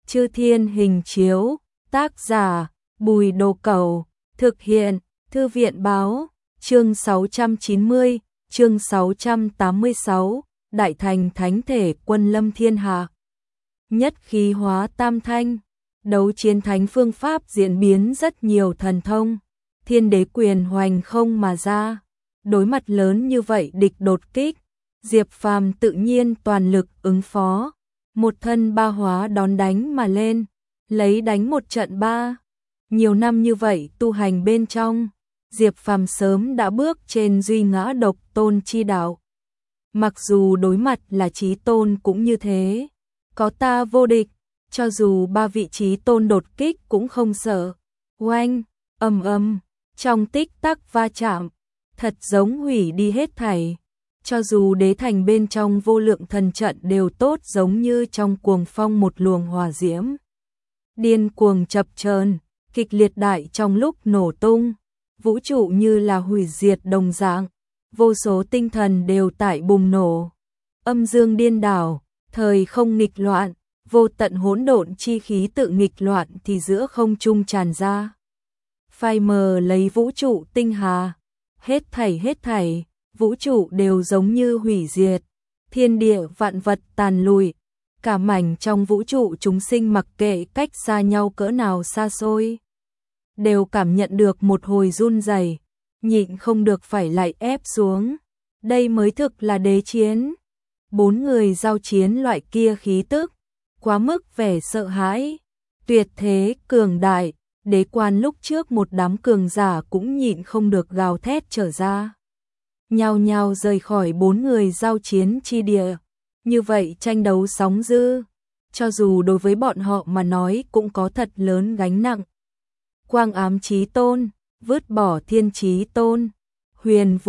Chư Thiên Hình Chiếu, tác giả Bùi Đồ Cẩu, thực hiện Thư viện Báo, chương 690, chương 686, Đại Thành Thánh Thể Quân Lâm Thiên Hạ. Nhất khí hóa tam thanh, đấu chiến thánh phương pháp diễn biến rất nhiều thần thông, thiên đế quyền hoành không mà ra. Đối mặt lớn như vậy địch đột kích, Diệp Phàm tự nhiên toàn lực ứng phó, một thân ba hóa đón đánh mà lên, lấy đánh một trận ba. Nhiều năm như vậy tu hành bên trong, Diệp Phàm sớm đã bước trên duy ngã độc tôn chi đạo. Mặc dù đối mặt là chí tôn cũng như thế, có ta vô địch, cho dù ba vị chí tôn đột kích cũng không sợ. Oanh, ầm ầm, trong tích tắc va chạm, thật giống hủy đi hết thảy. Cho dù đế thành bên trong vô lượng thần trận đều tốt giống như trong cuồng phong một luồng hỏa diễm. Điên cuồng chập chờn, kịch liệt đại trong lúc nổ tung, vũ trụ như là hủy diệt đồng dạng, vô số tinh thần đều tại bùng nổ. Âm dương điên đảo, thời không nghịch loạn, vô tận hỗn độn chi khí tự nghịch loạn thì giữa không trung tràn ra. Phai mờ lấy vũ trụ tinh hà, hết thảy, vũ trụ đều giống như hủy diệt, thiên địa vạn vật tàn lụi, cả mảnh trong vũ trụ chúng sinh mặc kệ cách xa nhau cỡ nào xa xôi, đều cảm nhận được một hồi run rẩy, nhịn không được phải lại ép xuống. Đây mới thực là đế chiến. Bốn người giao chiến loại kia khí tức, quá mức vẻ sợ hãi, tuyệt thế cường đại, đế quan lúc trước một đám cường giả cũng nhịn không được gào thét trở ra. Nhao nhao rời khỏi bốn người giao chiến chi địa, như vậy tranh đấu sóng dữ, cho dù đối với bọn họ mà nói cũng có thật lớn gánh nặng. Quang ám chí tôn, vứt bỏ thiên chí tôn, huyền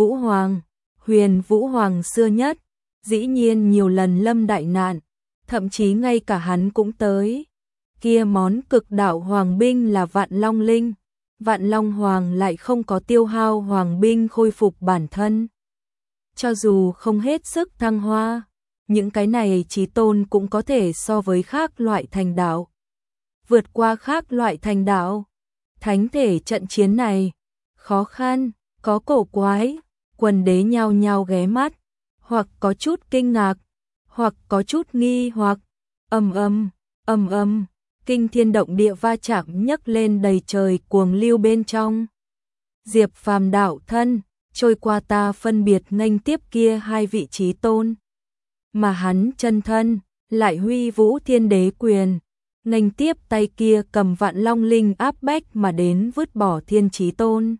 vũ hoàng xưa nhất, dĩ nhiên nhiều lần lâm đại nạn, thậm chí ngay cả hắn cũng tới. Kia món cực đạo hoàng binh là Vạn Long Linh, Vạn Long Hoàng lại không có tiêu hao hoàng binh khôi phục bản thân. Cho dù không hết sức thăng hoa, những cái này chí tôn cũng có thể so với khác loại thành đạo. Vượt qua khác loại thành đạo, thánh thể trận chiến này, khó khăn, có cổ quái, quần đế nhao nhao ghé mắt, hoặc có chút kinh ngạc, hoặc có chút nghi hoặc, ầm ầm, kinh thiên động địa va chạm nhấc lên đầy trời cuồng lưu bên trong. Diệp Phàm đạo thân, trôi qua ta phân biệt nghênh tiếp kia hai vị chí tôn. Mà hắn chân thân, lại huy vũ thiên đế quyền, nghênh tiếp tay kia cầm Vạn Long Linh áp bách mà đến vứt bỏ thiên chí tôn.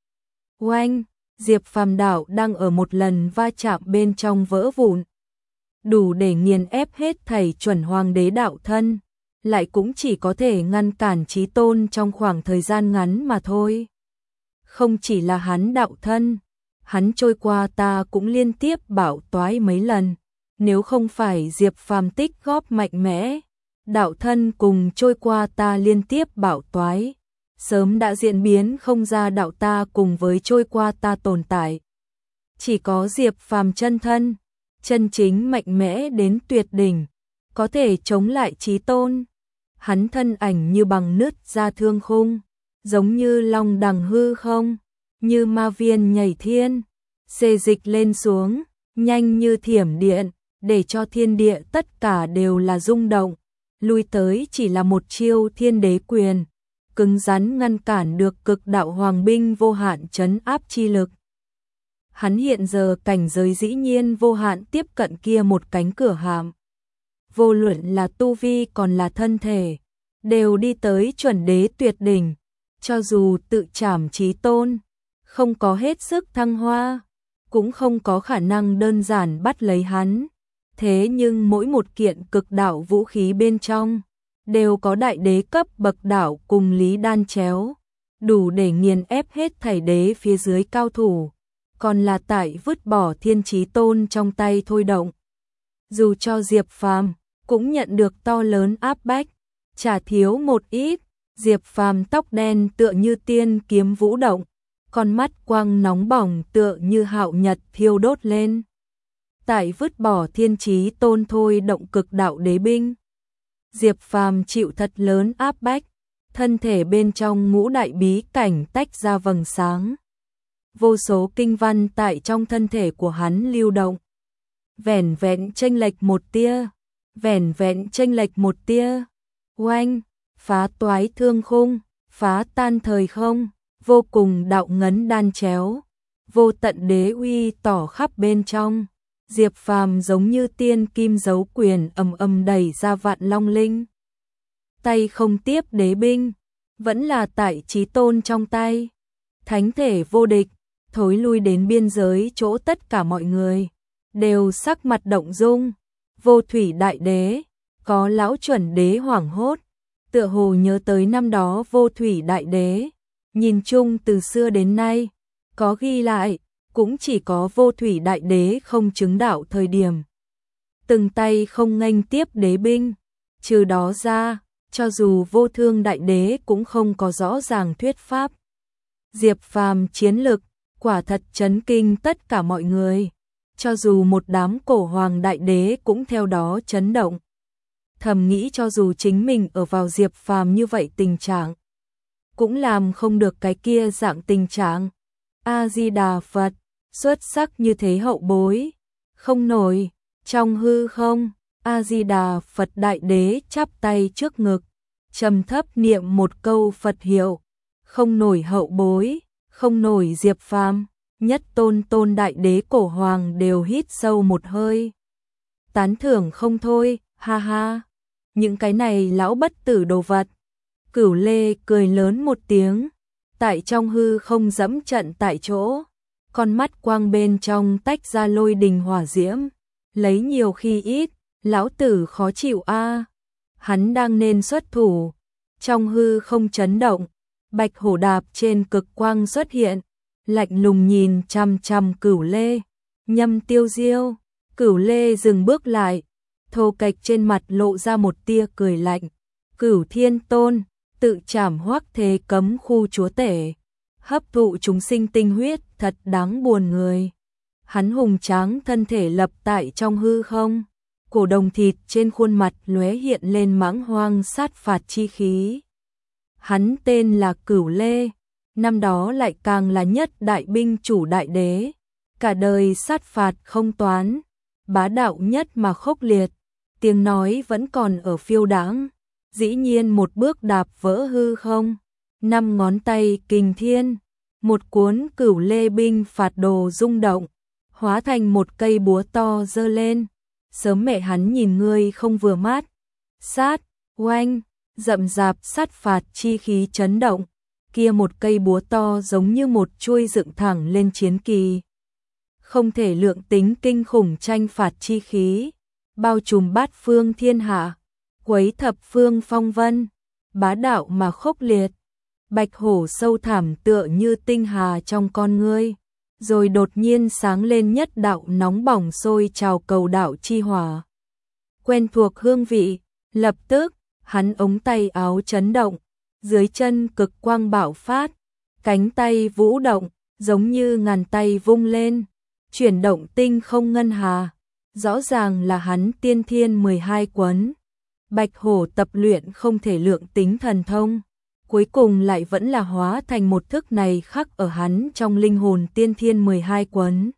Oanh, Diệp Phàm đạo đang ở một lần va chạm bên trong vỡ vụn, đủ để nghiền ép hết thảy chuẩn hoàng đế đạo thân, lại cũng chỉ có thể ngăn cản chí tôn trong khoảng thời gian ngắn mà thôi. Không chỉ là hắn đạo thân, hắn trôi qua ta cũng liên tiếp bạo toái mấy lần, nếu không phải Diệp Phàm tích góp mạnh mẽ, đạo thân cùng trôi qua ta liên tiếp bạo toái, sớm đã diễn biến không ra đạo ta cùng với trôi qua ta tồn tại. Chỉ có Diệp Phàm chân thân, chân chính mạnh mẽ đến tuyệt đỉnh, có thể chống lại chí tôn. Hắn thân ảnh như bằng nứt ra thương khung, giống như long đằng hư không, như ma viên nhảy thiên, xê dịch lên xuống, nhanh như thiểm điện, để cho thiên địa tất cả đều là rung động. Lui tới chỉ là một chiêu thiên đế quyền, cứng rắn ngăn cản được cực đạo hoàng binh vô hạn trấn áp chi lực. Hắn hiện giờ cảnh giới dĩ nhiên vô hạn tiếp cận kia một cánh cửa hàm. Vô luận là tu vi còn là thân thể, đều đi tới chuẩn đế tuyệt đỉnh, cho dù tự trảm chí tôn, không có hết sức thăng hoa, cũng không có khả năng đơn giản bắt lấy hắn. Thế nhưng mỗi một kiện cực đạo vũ khí bên trong, đều có đại đế cấp bậc đạo cùng lý đan chéo, đủ để nghiền ép hết thảy đế phía dưới cao thủ, còn là tại vứt bỏ thiên chí tôn trong tay thôi động. Dù cho Diệp Phàm cũng nhận được to lớn áp bách, chả thiếu một ít. Diệp Phàm tóc đen tựa như tiên kiếm vũ động, con mắt quang nóng bỏng tựa như hạo nhật thiêu đốt lên. Tại vứt bỏ thiên chí tôn thôi động cực đạo đế binh. Diệp Phàm chịu thật lớn áp bách, thân thể bên trong ngũ đại bí cảnh tách ra vầng sáng. Vô số kinh văn tại trong thân thể của hắn lưu động. Vẻn vẹn chênh lệch một tia, vẻn vẹn chênh lệch một tia. Oanh, phá toái thương khung, phá tan thời không, vô cùng đạo ngấn đan chéo, vô tận đế uy tỏ khắp bên trong. Diệp Phàm giống như tiên kim giấu quyền ầm ầm đẩy ra vạn long linh. Tay không tiếp đế binh, vẫn là tại chí tôn trong tay. Thánh thể vô địch, thối lui đến biên giới chỗ tất cả mọi người đều sắc mặt động dung. Vô thủy đại đế, có lão chuẩn đế hoảng hốt, tựa hồ nhớ tới năm đó vô thủy đại đế. Nhìn chung từ xưa đến nay, có ghi lại, cũng chỉ có vô thủy đại đế không chứng đạo thời điểm. Từng tay không nghênh tiếp đế binh, trừ đó ra, cho dù vô thương đại đế cũng không có rõ ràng thuyết pháp. Diệp Phàm chiến lực, quả thật chấn kinh tất cả mọi người, cho dù một đám cổ hoàng đại đế cũng theo đó chấn động. Thầm nghĩ cho dù chính mình ở vào Diệp Phàm như vậy tình trạng, cũng làm không được cái kia dạng tình trạng. A-di-đà Phật, xuất sắc như thế hậu bối, không nổi, trong hư không, A-di-đà Phật đại đế chắp tay trước ngực, trầm thấp niệm một câu Phật hiệu, không nổi hậu bối, không nổi Diệp Phàm. Nhất tôn tôn đại đế cổ hoàng đều hít sâu một hơi. Tán thưởng không thôi, ha ha, những cái này lão bất tử đồ vật. Cửu Lê cười lớn một tiếng, tại trong hư không dẫm trận tại chỗ, con mắt quang bên trong tách ra lôi đình hỏa diễm, lấy nhiều khi ít, lão tử khó chịu a. Hắn đang nên xuất thủ, trong hư không chấn động, bạch hổ đạp trên cực quang xuất hiện, lạnh lùng nhìn chằm chằm Cửu Lê. Nhâm Tiêu Diêu, Cửu Lê dừng bước lại, thô kệch trên mặt lộ ra một tia cười lạnh. Cửu Thiên Tôn, tự trảm Hoắc Thế Cấm khu chúa tể, hấp thụ chúng sinh tinh huyết, thật đáng buồn người. Hắn hùng tráng thân thể lập tại trong hư không, cổ đồng thịt trên khuôn mặt lóe hiện lên mãng hoang sát phạt chi khí. Hắn tên là Cửu Lê, năm đó lại càng là nhất đại binh chủ đại đế, cả đời sát phạt không toán, bá đạo nhất mà khốc liệt, tiếng nói vẫn còn ở phiêu đãng, dĩ nhiên một bước đạp vỡ hư không, 5 ngón tay kình thiên, một cuốn Cửu Lê binh phạt đồ rung động, hóa thành một cây búa to giơ lên. Sớm mẹ hắn nhìn ngươi không vừa mắt. Sát, oanh, rậm rạp sát phạt chi khí chấn động, kia một cây búa to giống như một chuôi dựng thẳng lên chiến kỳ. Không thể lượng tính kinh khủng tranh phạt chi khí, bao trùm bát phương thiên hạ, quấy thập phương phong vân, bá đạo mà khốc liệt. Bạch hổ sâu thẳm tựa như tinh hà trong con ngươi, rồi đột nhiên sáng lên nhất đạo nóng bỏng sôi trào cầu đạo chi hỏa. Quen thuộc hương vị, lập tức, hắn ống tay áo chấn động, dưới chân cực quang bạo phát, cánh tay vũ động, giống như ngàn tay vung lên, chuyển động tinh không ngân hà, rõ ràng là hắn tiên thiên 12 quấn. Bạch hổ tập luyện không thể lượng tính thần thông, cuối cùng lại vẫn là hóa thành một thức này khắc ở hắn trong linh hồn tiên thiên 12 quấn.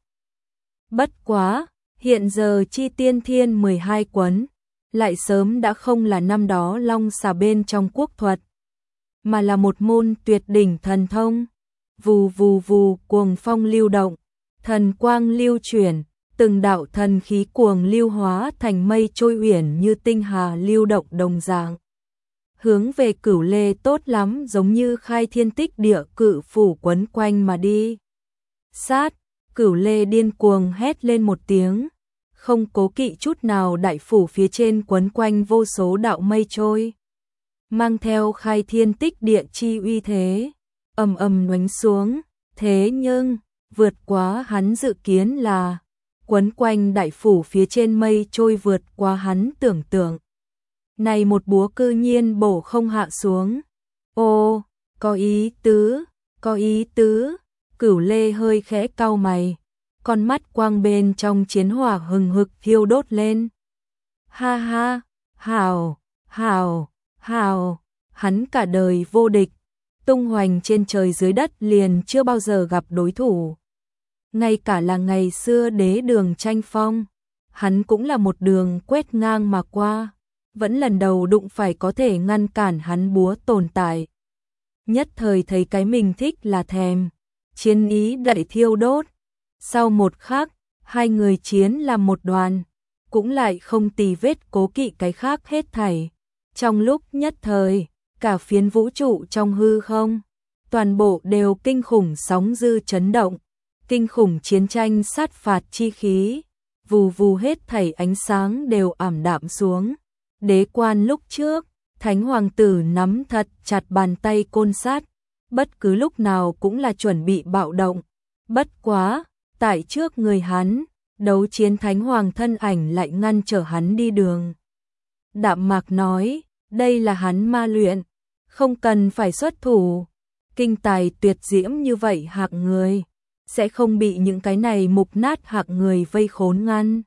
Bất quá, hiện giờ chi tiên thiên 12 quấn, lại sớm đã không là năm đó long xà bên trong quốc thuật, mà là một môn tuyệt đỉnh thần thông. Vù vù vù, cuồng phong lưu động, thần quang lưu chuyển, từng đạo thần khí cuồng lưu hóa thành mây trôi uyển như tinh hà lưu động đồng dạng. Hướng về Cửu Lê tốt lắm giống như khai thiên tích địa cự phủ quấn quanh mà đi. Sát, Cửu Lê điên cuồng hét lên một tiếng, không cố kỵ chút nào đại phủ phía trên quấn quanh vô số đạo mây trôi, mang theo khai thiên tích địa chi uy thế, ầm ầm đánh xuống, thế nhưng, vượt quá hắn dự kiến là, quấn quanh đại phủ phía trên mây trôi vượt qua hắn tưởng tượng. Này một búa cư nhiên bổ không hạ xuống. Ô, có ý tứ, có ý tứ. Cửu Lê hơi khẽ cau mày, con mắt quang bên trong chiến hỏa hừng hực thiêu đốt lên. Ha ha, hảo, Hào, hào, hắn cả đời vô địch, tung hoành trên trời dưới đất liền chưa bao giờ gặp đối thủ. Ngay cả là ngày xưa đế đường tranh phong, hắn cũng là một đường quét ngang mà qua, vẫn lần đầu đụng phải có thể ngăn cản hắn búa tồn tại. Nhất thời thấy cái mình thích là thèm, chiến ý đẩy thiêu đốt. Sau một khắc, hai người chiến làm một đoàn, cũng lại không tì vết cố kỵ cái khác hết thảy. Trong lúc nhất thời, cả phiến vũ trụ trong hư không, toàn bộ đều kinh khủng sóng dư chấn động, kinh khủng chiến tranh sát phạt chi khí, vù vù hết thảy ánh sáng đều ảm đạm xuống. Đế quan lúc trước, Thánh Hoàng tử nắm thật chặt bàn tay côn sát, bất cứ lúc nào cũng là chuẩn bị bạo động. Bất quá, tại trước người hắn, đấu chiến Thánh Hoàng thân ảnh lại ngăn trở hắn đi đường. Đạm Mạc nói, đây là hắn ma luyện, không cần phải xuất thủ. Kinh tài tuyệt diễm như vậy hạng người, sẽ không bị những cái này mục nát hạng người vây khốn ngăn.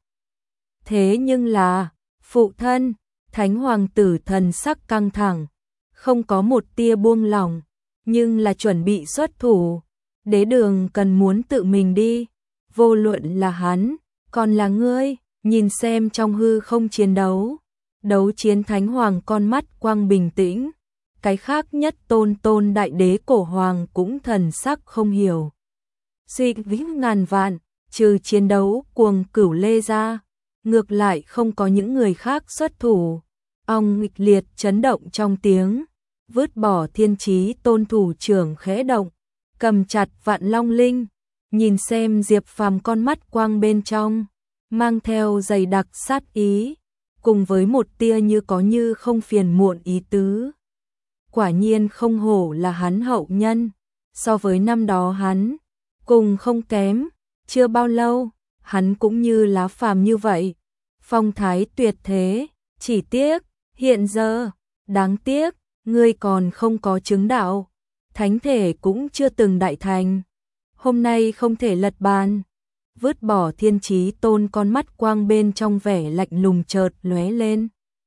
Thế nhưng là, phụ thân, Thánh Hoàng tử thần sắc căng thẳng, không có một tia buông lỏng, nhưng là chuẩn bị xuất thủ. Đế đường cần muốn tự mình đi, vô luận là hắn, còn là ngươi, nhìn xem trong hư không chiến đấu. Đấu chiến Thánh Hoàng con mắt quang bình tĩnh, cái khác nhất tôn đại đế cổ hoàng cũng thần sắc không hiểu. Suy nghĩ ngàn vạn, trừ chiến đấu cuồng cửu lê ra, ngược lại không có những người khác xuất thủ. Ong nghịch liệt chấn động trong tiếng, vứt bỏ Thiên Chí Tôn thủ trưởng khẽ động, cầm chặt Vạn Long Linh, nhìn xem Diệp Phàm con mắt quang bên trong, mang theo dày đặc sát ý, cùng với một tia như có như không phiền muộn ý tứ. Quả nhiên không hổ là hắn hậu nhân, so với năm đó hắn, cùng không kém, chưa bao lâu, hắn cũng như lá phàm như vậy, phong thái tuyệt thế, chỉ tiếc, hiện giờ, đáng tiếc, ngươi còn không có chứng đạo, thánh thể cũng chưa từng đại thành, hôm nay không thể lật bàn. Vứt bỏ Thiên Chí Tôn con mắt quang bên trong vẻ lạnh lùng chợt lóe lên.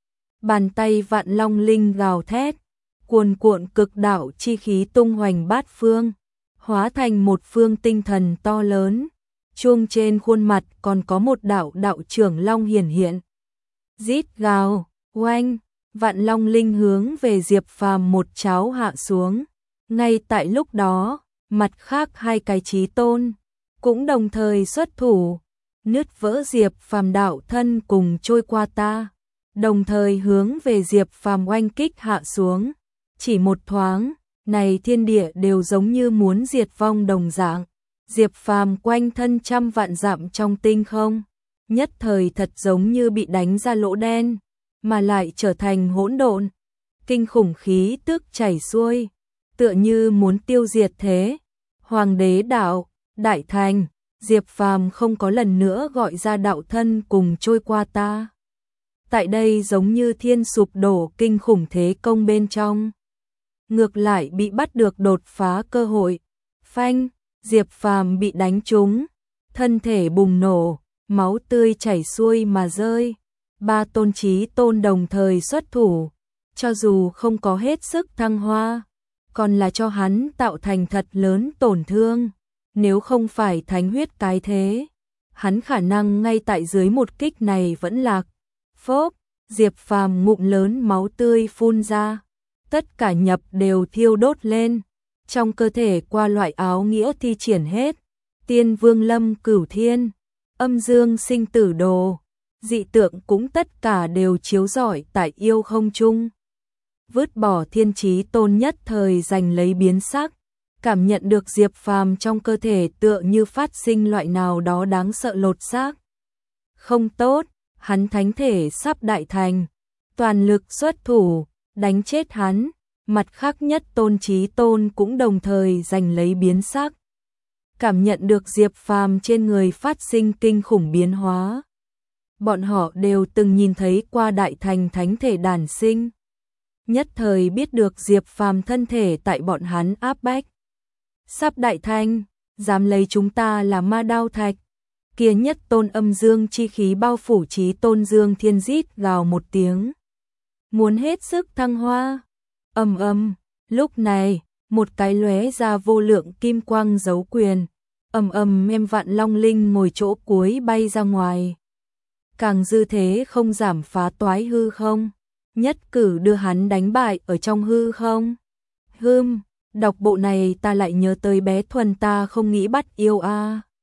Bàn tay Vạn Long Linh gào thét, cuồn cuộn cực đạo chi khí tung hoành bát phương, hóa thành một phương tinh thần to lớn. Chuông trên khuôn mặt còn có một đạo trưởng long hiển hiện. Rít gào, oanh, Vạn Long Linh hướng về Diệp Phàm một cháo hạ xuống. Ngay tại lúc đó, mặt khác hai cái chí tôn cũng đồng thời xuất thủ, nứt vỡ Diệp Phàm đạo thân cùng trôi qua ta, đồng thời hướng về Diệp Phàm oanh kích hạ xuống. Chỉ một thoáng, này thiên địa đều giống như muốn diệt vong đồng dạng. Diệp Phàm quanh thân trăm vạn dặm trong tinh không, nhất thời thật giống như bị đánh ra lỗ đen, mà lại trở thành hỗn độn. Kinh khủng khí tức chảy xuôi, tựa như muốn tiêu diệt thế. Hoàng đế đạo, đại thành, Diệp Phàm không có lần nữa gọi ra đạo thân cùng trôi qua ta. Tại đây giống như thiên sụp đổ kinh khủng thế công bên trong. Ngược lại bị bắt được đột phá cơ hội. Phanh, Diệp Phàm bị đánh trúng, thân thể bùng nổ, máu tươi chảy xuôi mà rơi. Ba tôn chí tôn đồng thời xuất thủ, cho dù không có hết sức thăng hoa, còn là cho hắn tạo thành thật lớn tổn thương. Nếu không phải thánh huyết cái thế, hắn khả năng ngay tại dưới một kích này vẫn lạc. Phốc, Diệp Phàm ngụm lớn máu tươi phun ra, tất cả nhập đều thiêu đốt lên, trong cơ thể qua loại áo nghĩa thi triển hết. Tiên Vương Lâm Cửu Thiên, Âm Dương Sinh Tử Đồ, dị tượng cũng tất cả đều chiếu rọi tại yêu không trung. Vứt bỏ Thiên Chí Tôn nhất thời giành lấy biến sắc, cảm nhận được Diệp Phàm trong cơ thể tựa như phát sinh loại nào đó đáng sợ lột xác. Không tốt, hắn thánh thể sắp đại thành, toàn lực xuất thủ, đánh chết hắn. Mặt khác nhất tôn chí tôn cũng đồng thời giành lấy biến sắc. Cảm nhận được Diệp Phàm trên người phát sinh kinh khủng biến hóa. Bọn họ đều từng nhìn thấy qua đại thành thánh thể đản sinh. Nhất thời biết được Diệp Phàm thân thể tại bọn hắn áp bách. Sắp đại thành, dám lấy chúng ta là ma đao thạch. Kia nhất tôn âm dương chi khí bao phủ chí tôn Dương Thiên rít gào một tiếng. muốn hết sức thăng hoa. Ầm ầm, lúc này, một cái lóe ra vô lượng kim quang giấu quyền, ầm ầm em Vạn Long Linh ngồi chỗ cuối bay ra ngoài. Càng dư thế không giảm phá toái hư không, nhất cử đưa hắn đánh bại ở trong hư không. Đọc bộ này ta lại nhớ tới bé Thuần ta không nghĩ bắt yêu a.